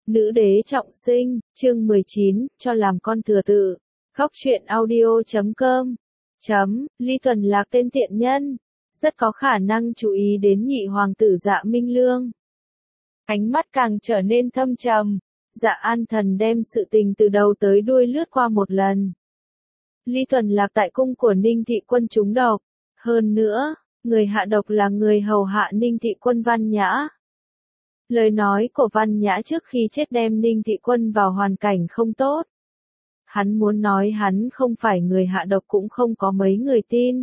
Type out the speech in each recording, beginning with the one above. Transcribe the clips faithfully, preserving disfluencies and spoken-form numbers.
Nữ đế trọng sinh, chương mười chín, cho làm con thừa tự. Góc truyện audio chấm com. Chấm, Ly Tuần Lạc tên tiện nhân. Rất có khả năng chú ý đến nhị hoàng tử Dạ Minh Lương. Ánh mắt càng trở nên thâm trầm. Dạ An Thần đem sự tình từ đầu tới đuôi lướt qua một lần. Ly Tuần Lạc tại cung của Ninh Thị Quân trúng độc. Hơn nữa, người hạ độc là người hầu hạ Ninh Thị Quân Văn Nhã. Lời nói của Văn Nhã trước khi chết đem Ninh Thị Quân vào hoàn cảnh không tốt. Hắn muốn nói hắn không phải người hạ độc cũng không có mấy người tin.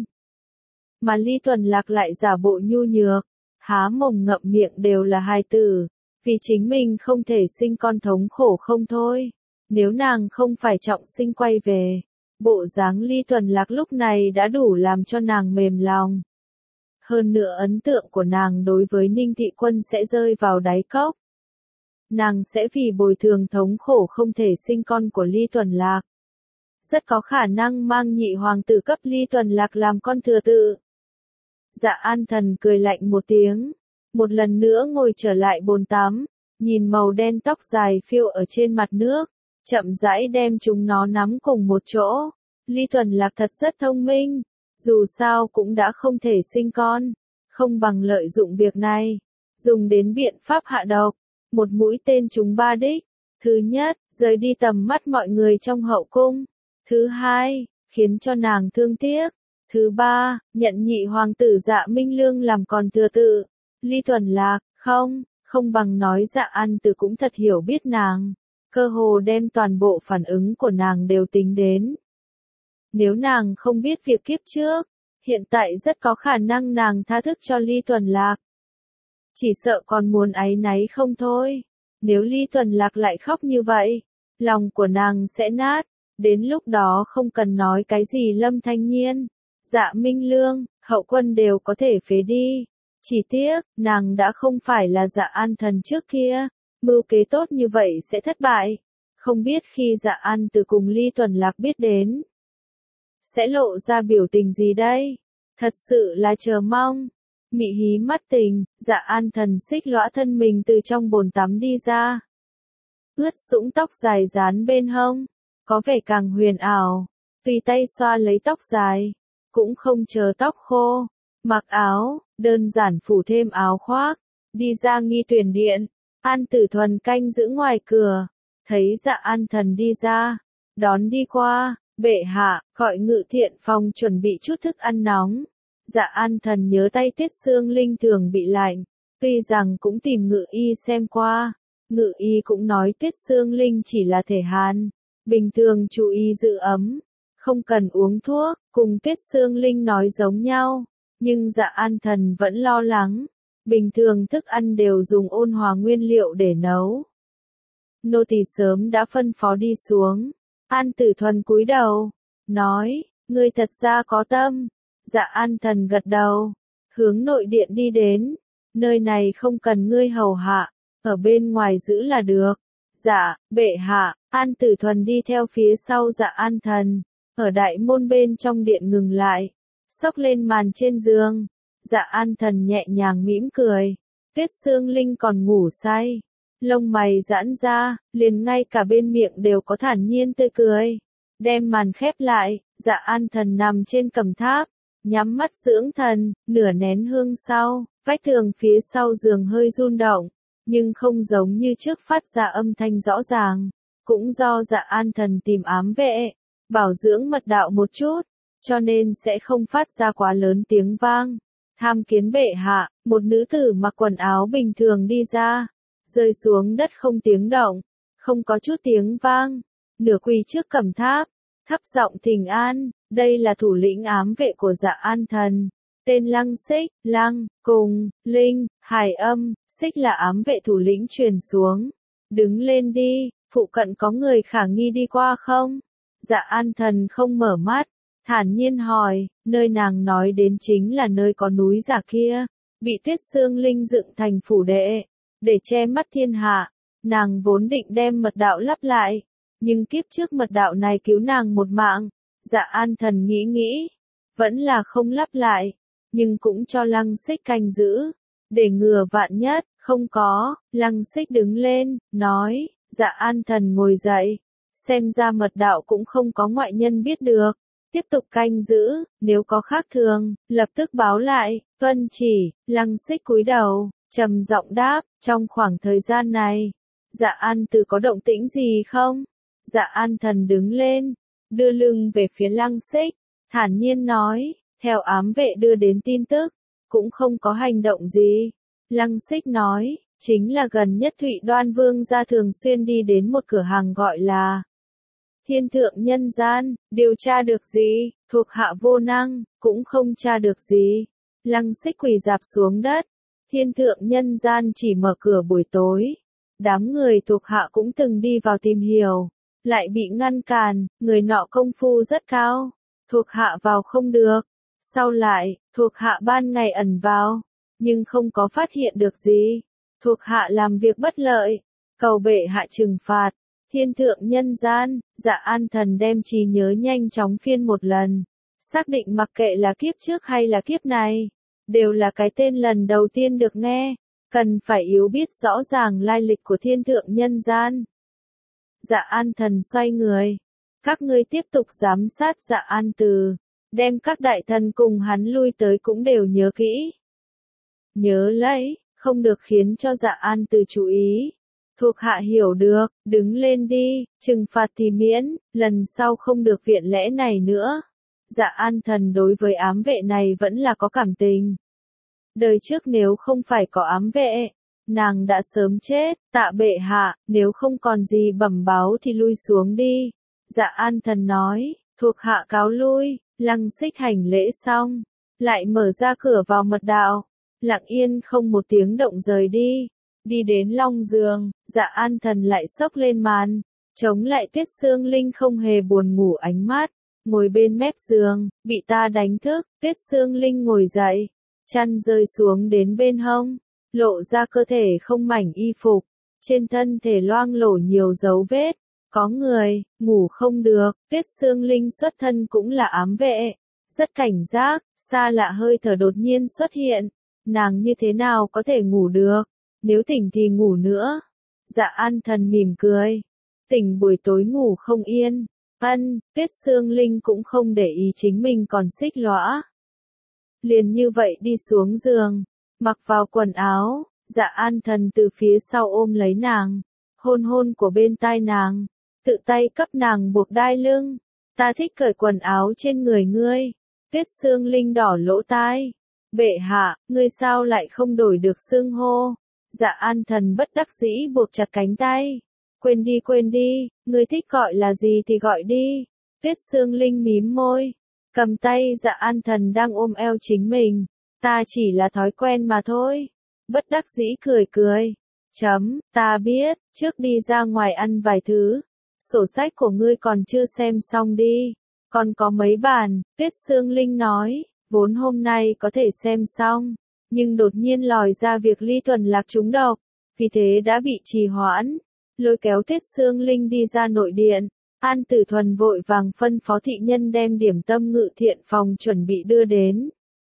Mà Ly Tuần Lạc lại giả bộ nhu nhược, há mồm ngậm miệng đều là hài tử, vì chính mình không thể sinh con thống khổ không thôi. Nếu nàng không phải trọng sinh quay về, bộ dáng Ly Tuần Lạc lúc này đã đủ làm cho nàng mềm lòng. Hơn nữa ấn tượng của nàng đối với Ninh Thị Quân sẽ rơi vào đáy cốc. Nàng sẽ vì bồi thường thống khổ không thể sinh con của Ly Tuần Lạc. Rất có khả năng mang nhị hoàng tử cấp Ly Tuần Lạc làm con thừa tự. Dạ An Thần cười lạnh một tiếng, một lần nữa ngồi trở lại bồn tắm, nhìn màu đen tóc dài phiêu ở trên mặt nước, chậm rãi đem chúng nó nắm cùng một chỗ. Ly Tuần Lạc thật rất thông minh. Dù sao cũng đã không thể sinh con, không bằng lợi dụng việc này, dùng đến biện pháp hạ độc, một mũi tên trúng ba đích. Thứ nhất, rời đi tầm mắt mọi người trong hậu cung. Thứ hai, khiến cho nàng thương tiếc. Thứ ba, nhận nhị hoàng tử Dạ Minh Lương làm con thừa tự. Ly Tuần Lạc, không, không bằng nói Dạ An Tử cũng thật hiểu biết nàng, cơ hồ đem toàn bộ phản ứng của nàng đều tính đến. Nếu nàng không biết việc kiếp trước, hiện tại rất có khả năng nàng tha thức cho Ly Tuần Lạc. Chỉ sợ còn muốn áy náy không thôi. Nếu Ly Tuần Lạc lại khóc như vậy, lòng của nàng sẽ nát. Đến lúc đó không cần nói cái gì Lâm Thanh Nhiên, Dạ Minh Lương, hậu quân đều có thể phế đi. Chỉ tiếc, nàng đã không phải là Dạ An Thần trước kia. Mưu kế tốt như vậy sẽ thất bại. Không biết khi Dạ An Từ cùng Ly Tuần Lạc biết đến, sẽ lộ ra biểu tình gì đây? Thật sự là chờ mong. Mị hí mắt tình, Dạ An Thần xích lõa thân mình từ trong bồn tắm đi ra. Ướt sũng tóc dài dán bên hông, có vẻ càng huyền ảo. Tùy tay xoa lấy tóc dài, cũng không chờ tóc khô. Mặc áo, đơn giản phủ thêm áo khoác, đi ra nghi tuyển điện. An Tử Thuần canh giữ ngoài cửa, thấy Dạ An Thần đi ra, đón đi qua. Bệ hạ, gọi Ngự Thiện phòng chuẩn bị chút thức ăn nóng. Dạ An Thần nhớ tay Tuyết Xương Linh thường bị lạnh, tuy rằng cũng tìm Ngự Y xem qua. Ngự Y cũng nói Tuyết Xương Linh chỉ là thể hàn, bình thường chú ý giữ ấm, không cần uống thuốc, cùng Tuyết Xương Linh nói giống nhau. Nhưng Dạ An Thần vẫn lo lắng, bình thường thức ăn đều dùng ôn hòa nguyên liệu để nấu. Nô tỳ sớm đã phân phó đi xuống. An Tử Thuần cúi đầu, nói, ngươi thật ra có tâm. Dạ An Thần gật đầu, hướng nội điện đi đến. Nơi này không cần ngươi hầu hạ, ở bên ngoài giữ là được. Dạ, bệ hạ. An Tử Thuần đi theo phía sau Dạ An Thần, ở đại môn bên trong điện ngừng lại, xốc lên màn trên giường. Dạ An Thần nhẹ nhàng mỉm cười. Tuyết Xương Linh còn ngủ say. Lông mày giãn ra, liền ngay cả bên miệng đều có thản nhiên tươi cười. Đem màn khép lại, Dạ An Thần nằm trên cẩm tháp, nhắm mắt dưỡng thần. Nửa nén hương sau, vách tường phía sau giường hơi rung động, nhưng không giống như trước phát ra âm thanh rõ ràng. Cũng do Dạ An Thần tìm ám vệ, bảo dưỡng mật đạo một chút, cho nên sẽ không phát ra quá lớn tiếng vang. Tham kiến bệ hạ, một nữ tử mặc quần áo bình thường đi ra, rơi xuống đất không tiếng động, không có chút tiếng vang, nửa quỳ trước cẩm tháp, thấp giọng thỉnh an. Đây là thủ lĩnh ám vệ của Dạ An Thần, tên Lăng Xích. Lăng, cùng, Linh, Hải Âm, Xích là ám vệ thủ lĩnh truyền xuống. Đứng lên đi, phụ cận có người khả nghi đi qua không? Dạ An Thần không mở mắt, thản nhiên hỏi. Nơi nàng nói đến chính là nơi có núi giả kia, bị Tuyết Xương Linh dựng thành phủ đệ, để che mắt thiên hạ. Nàng vốn định đem mật đạo lắp lại, nhưng kiếp trước mật đạo này cứu nàng một mạng. Dạ An Thần nghĩ nghĩ, vẫn là không lắp lại, nhưng cũng cho Lăng Xích canh giữ, để ngừa vạn nhất. Không có. Lăng Xích đứng lên, nói, Dạ An Thần ngồi dậy, xem ra mật đạo cũng không có ngoại nhân biết được. Tiếp tục canh giữ, nếu có khác thường, lập tức báo lại. Tuân chỉ. Lăng Xích cúi đầu, trầm giọng đáp, trong khoảng thời gian này, Dạ An Từ có động tĩnh gì không? Dạ An Thần đứng lên, đưa lưng về phía Lăng Xích, thản nhiên nói, theo ám vệ đưa đến tin tức, cũng không có hành động gì. Lăng Xích nói, chính là gần nhất Thụy Đoan Vương gia thường xuyên đi đến một cửa hàng gọi là Thiên Thượng Nhân Gian, điều tra được gì, thuộc hạ vô năng, cũng không tra được gì. Lăng Xích quỳ dạp xuống đất, Thiên Thượng Nhân Gian chỉ mở cửa buổi tối. Đám người thuộc hạ cũng từng đi vào tìm hiểu, lại bị ngăn cản, người nọ công phu rất cao, thuộc hạ vào không được. Sau lại, thuộc hạ ban ngày ẩn vào, nhưng không có phát hiện được gì. Thuộc hạ làm việc bất lợi, cầu bệ hạ trừng phạt. Thiên Thượng Nhân Gian, Dạ An Thần đem trí nhớ nhanh chóng phiên một lần, xác định mặc kệ là kiếp trước hay là kiếp này, đều là cái tên lần đầu tiên được nghe, cần phải yếu biết rõ ràng lai lịch của Thiên Thượng Nhân Gian. Dạ An Thần xoay người, các ngươi tiếp tục giám sát Dạ An Từ, đem các đại thần cùng hắn lui tới cũng đều nhớ kỹ. Nhớ lấy, không được khiến cho Dạ An Từ chú ý. Thuộc hạ hiểu được, đứng lên đi, trừng phạt thì miễn, lần sau không được viện lẽ này nữa. Dạ An Thần đối với ám vệ này vẫn là có cảm tình. Đời trước nếu không phải có ám vệ, nàng đã sớm chết. Tạ bệ hạ, nếu không còn gì bẩm báo thì lui xuống đi. Dạ An Thần nói, thuộc hạ cáo lui. Lăng Xích hành lễ xong, lại mở ra cửa vào mật đạo, lặng yên không một tiếng động rời đi. Đi đến long giường, Dạ An Thần lại xốc lên màn, chống lại Tuyết Xương Linh không hề buồn ngủ ánh mắt, ngồi bên mép giường, bị ta đánh thức. Tuyết Xương Linh ngồi dậy, chăn rơi xuống đến bên hông, lộ ra cơ thể không mảnh y phục, trên thân thể loang lổ nhiều dấu vết. Có người, ngủ không được. Tuyết Xương Linh xuất thân cũng là ám vệ, rất cảnh giác, xa lạ hơi thở đột nhiên xuất hiện, nàng như thế nào có thể ngủ được, nếu tỉnh thì ngủ nữa. Dạ An Thần mỉm cười, tỉnh buổi tối ngủ không yên. Ân, Tuyết Xương Linh cũng không để ý chính mình còn xích lõa. Liền như vậy đi xuống giường, mặc vào quần áo, Dạ An Thần từ phía sau ôm lấy nàng, hôn hôn của bên tai nàng, tự tay cấp nàng buộc đai lưng. Ta thích cởi quần áo trên người ngươi. Tuyết Xương Linh đỏ lỗ tai. Bệ hạ, ngươi sao lại không đổi được xưng hô? Dạ An Thần bất đắc dĩ buộc chặt cánh tay. Quên đi quên đi, ngươi thích gọi là gì thì gọi đi. Tuyết Xương Linh mím môi, cầm tay Dạ An Thần đang ôm eo chính mình. Ta chỉ là thói quen mà thôi. Bất đắc dĩ cười cười. Chấm, ta biết, trước đi ra ngoài ăn vài thứ. Sổ sách của ngươi còn chưa xem xong đi. Còn có mấy bản, Tuyết Xương Linh nói, vốn hôm nay có thể xem xong, nhưng đột nhiên lòi ra việc Ly Tuần Lạc trúng độc, vì thế đã bị trì hoãn. Lôi kéo Tuyết Xương Linh đi ra nội điện, An Tử Thuần vội vàng phân phó thị nhân đem điểm tâm ngự thiện phòng chuẩn bị đưa đến.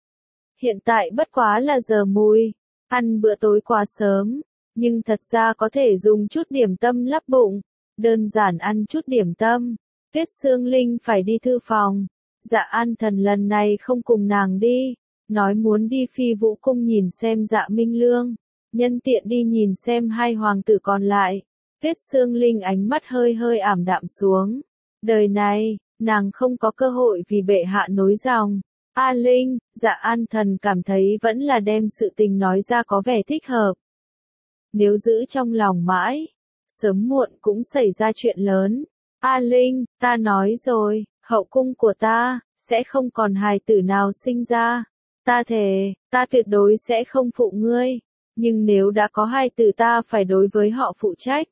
Hiện tại bất quá là giờ mùi, ăn bữa tối quá sớm, nhưng thật ra có thể dùng chút điểm tâm lấp bụng, đơn giản ăn chút điểm tâm. Tuyết Xương Linh phải đi thư phòng, Dạ An Thần lần này không cùng nàng đi, nói muốn đi Phi Vũ Cung nhìn xem Dạ Minh Lương, nhân tiện đi nhìn xem hai hoàng tử còn lại. Tuyết Xương Linh ánh mắt hơi hơi ảm đạm xuống. Đời này, nàng không có cơ hội vì bệ hạ nối dòng. A Linh, Dạ An Thần cảm thấy vẫn là đem sự tình nói ra có vẻ thích hợp. Nếu giữ trong lòng mãi, sớm muộn cũng xảy ra chuyện lớn. A Linh, ta nói rồi, hậu cung của ta, sẽ không còn hài tử nào sinh ra. Ta thề, ta tuyệt đối sẽ không phụ ngươi. Nhưng nếu đã có hài tử ta phải đối với họ phụ trách.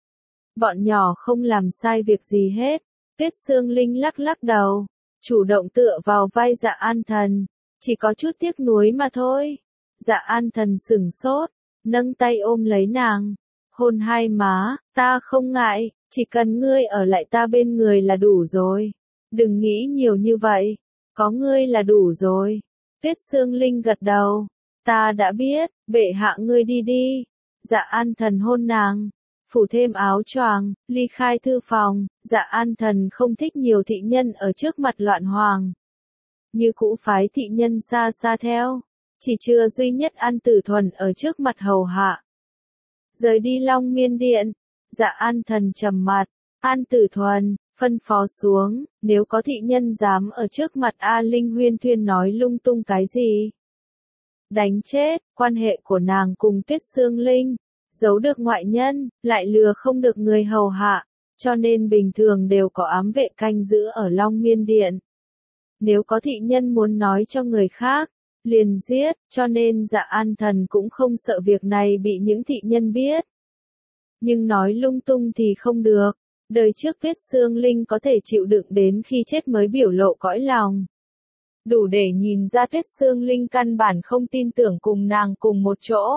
Bọn nhỏ không làm sai việc gì hết. Tuyết Xương Linh lắc lắc đầu, chủ động tựa vào vai Dạ An Thần. Chỉ có chút tiếc nuối mà thôi. Dạ An Thần sửng sốt, nâng tay ôm lấy nàng. Hôn hai má, ta không ngại, chỉ cần ngươi ở lại ta bên người là đủ rồi. Đừng nghĩ nhiều như vậy, có ngươi là đủ rồi. Tuyết Xương Linh gật đầu, ta đã biết, bệ hạ ngươi đi đi. Dạ An Thần hôn nàng, phủ thêm áo choàng, ly khai thư phòng. Dạ An Thần không thích nhiều thị nhân ở trước mặt loạn hoàng. Như cũ phái thị nhân xa xa theo, chỉ chưa duy nhất An Tử Thuần ở trước mặt hầu hạ. Rời đi Long Miên Điện, Dạ An Thần trầm mặt, An Tử Thuần, phân phó xuống, nếu có thị nhân dám ở trước mặt A Linh huyên thuyên nói lung tung cái gì. Đánh chết, quan hệ của nàng cùng Tuyết Sương Linh, giấu được ngoại nhân, lại lừa không được người hầu hạ, cho nên bình thường đều có ám vệ canh giữ ở Long Miên Điện. Nếu có thị nhân muốn nói cho người khác, liền giết, cho nên Dạ An Thần cũng không sợ việc này bị những thị nhân biết. Nhưng nói lung tung thì không được, đời trước Tuyết Sương Linh có thể chịu đựng đến khi chết mới biểu lộ cõi lòng. Đủ để nhìn ra Tuyết Sương Linh căn bản không tin tưởng cùng nàng cùng một chỗ.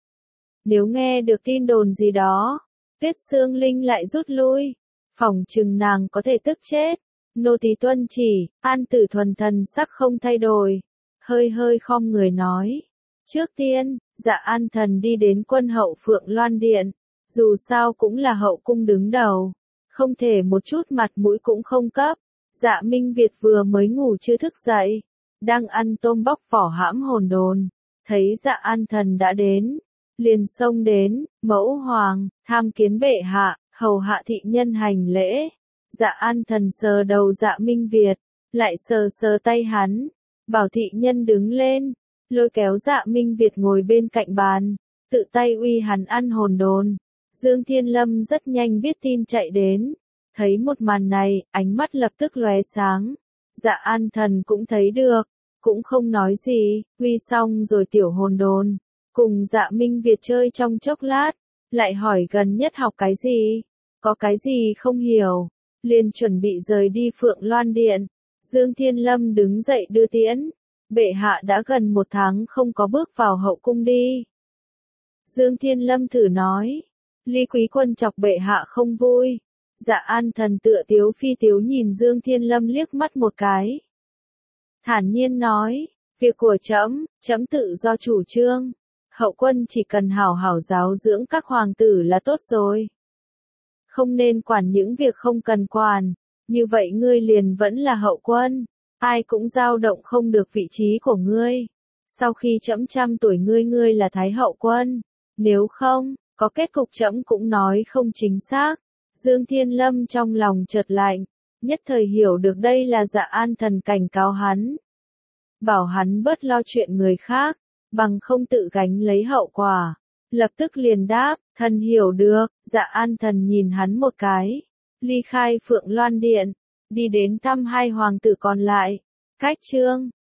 Nếu nghe được tin đồn gì đó, Tuyết Sương Linh lại rút lui, phỏng chừng nàng có thể tức chết. Nô tỳ tuân chỉ. An Tử Thuần thần sắc không thay đổi, hơi hơi khom người nói. Trước tiên, Dạ An Thần đi đến quân hậu Phượng Loan Điện, dù sao cũng là hậu cung đứng đầu, không thể một chút mặt mũi cũng không cấp. Dạ Minh Việt vừa mới ngủ chưa thức dậy, đang ăn tôm bóc vỏ hãm hồn đồn, thấy Dạ An Thần đã đến, liền xông đến, mẫu hoàng, tham kiến bệ hạ, hầu hạ thị nhân hành lễ. Dạ An Thần sờ đầu Dạ Minh Việt, lại sờ sờ tay hắn, bảo thị nhân đứng lên, lôi kéo Dạ Minh Việt ngồi bên cạnh bàn, tự tay uy hắn ăn hồn đồn. Dương Thiên Lâm rất nhanh biết tin chạy đến, thấy một màn này, ánh mắt lập tức lóe sáng. Dạ An Thần cũng thấy được, cũng không nói gì, uy xong rồi tiểu hồn đồn, cùng Dạ Minh Việt chơi trong chốc lát, lại hỏi gần nhất học cái gì, có cái gì không hiểu, liền chuẩn bị rời đi Phượng Loan Điện. Dương Thiên Lâm đứng dậy đưa tiễn, bệ hạ đã gần một tháng không có bước vào hậu cung đi. Dương Thiên Lâm thử nói, Ly Quý Quân chọc bệ hạ không vui. Dạ An Thần tựa tiếu phi tiếu nhìn Dương Thiên Lâm liếc mắt một cái. Thản nhiên nói, việc của trẫm, trẫm tự do chủ trương, hậu quân chỉ cần hảo hảo giáo dưỡng các hoàng tử là tốt rồi. Không nên quản những việc không cần quản, như vậy ngươi liền vẫn là hậu quân, ai cũng dao động không được vị trí của ngươi. Sau khi trẫm trăm tuổi ngươi ngươi là thái hậu quân, nếu không, có kết cục trẫm cũng nói không chính xác. Dương Thiên Lâm trong lòng chợt lạnh, nhất thời hiểu được đây là Dạ An Thần cảnh cáo hắn. Bảo hắn bớt lo chuyện người khác, bằng không tự gánh lấy hậu quả. Lập tức liền đáp, thần hiểu được. Dạ An Thần nhìn hắn một cái, ly khai Phượng Loan Điện, đi đến thăm hai hoàng tử còn lại. Cách chương